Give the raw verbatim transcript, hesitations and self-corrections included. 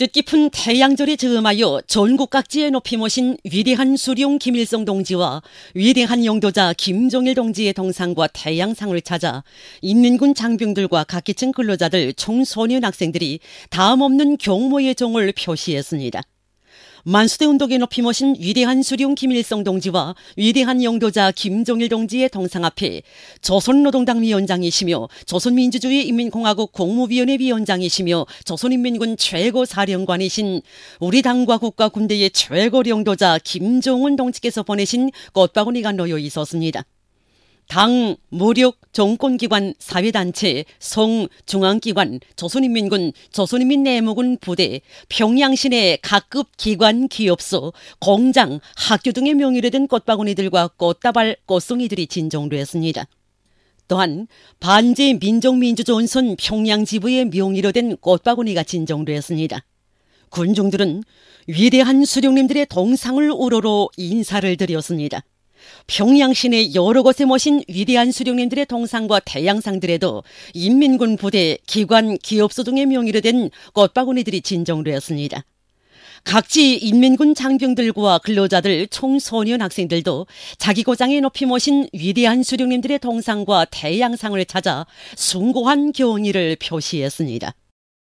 뜻깊은 태양절에 즈음하여 전국 각지에 높이 모신 위대한 수령 김일성 동지와 위대한 영도자 김종일 동지의 동상과 태양상을 찾아 인민군 장병들과 각계층 근로자들 청소년 학생들이 다음없는 경모의 정을 표시했습니다. 만수대 운동에 높이 모신 위대한 수령 김일성 동지와 위대한 영도자 김종일 동지의 동상 앞에 조선노동당 위원장이시며 조선민주주의인민공화국 국무위원회 위원장이시며 조선인민군 최고사령관이신 우리 당과 국가 군대의 최고 영도자 김정은 동지께서 보내신 꽃바구니가 놓여 있었습니다. 당, 무력, 정권기관, 사회단체, 성, 중앙기관, 조선인민군, 조선인민내무군 부대, 평양시내 각급 기관, 기업소, 공장, 학교 등의 명의로 된 꽃바구니들과 꽃다발, 꽃송이들이 진정되었습니다. 또한 반제 민족민주조선선 평양지부의 명의로 된 꽃바구니가 진정되었습니다. 군중들은 위대한 수령님들의 동상을 우러러 인사를 드렸습니다. 평양시내 여러 곳에 모신 위대한 수령님들의 동상과 태양상들에도 인민군 부대, 기관, 기업소 등의 명의로 된 꽃바구니들이 진정되었습니다. 각지 인민군 장병들과 근로자들, 청소년 학생들도 자기 고장에 높이 모신 위대한 수령님들의 동상과 태양상을 찾아 숭고한 경의를 표시했습니다.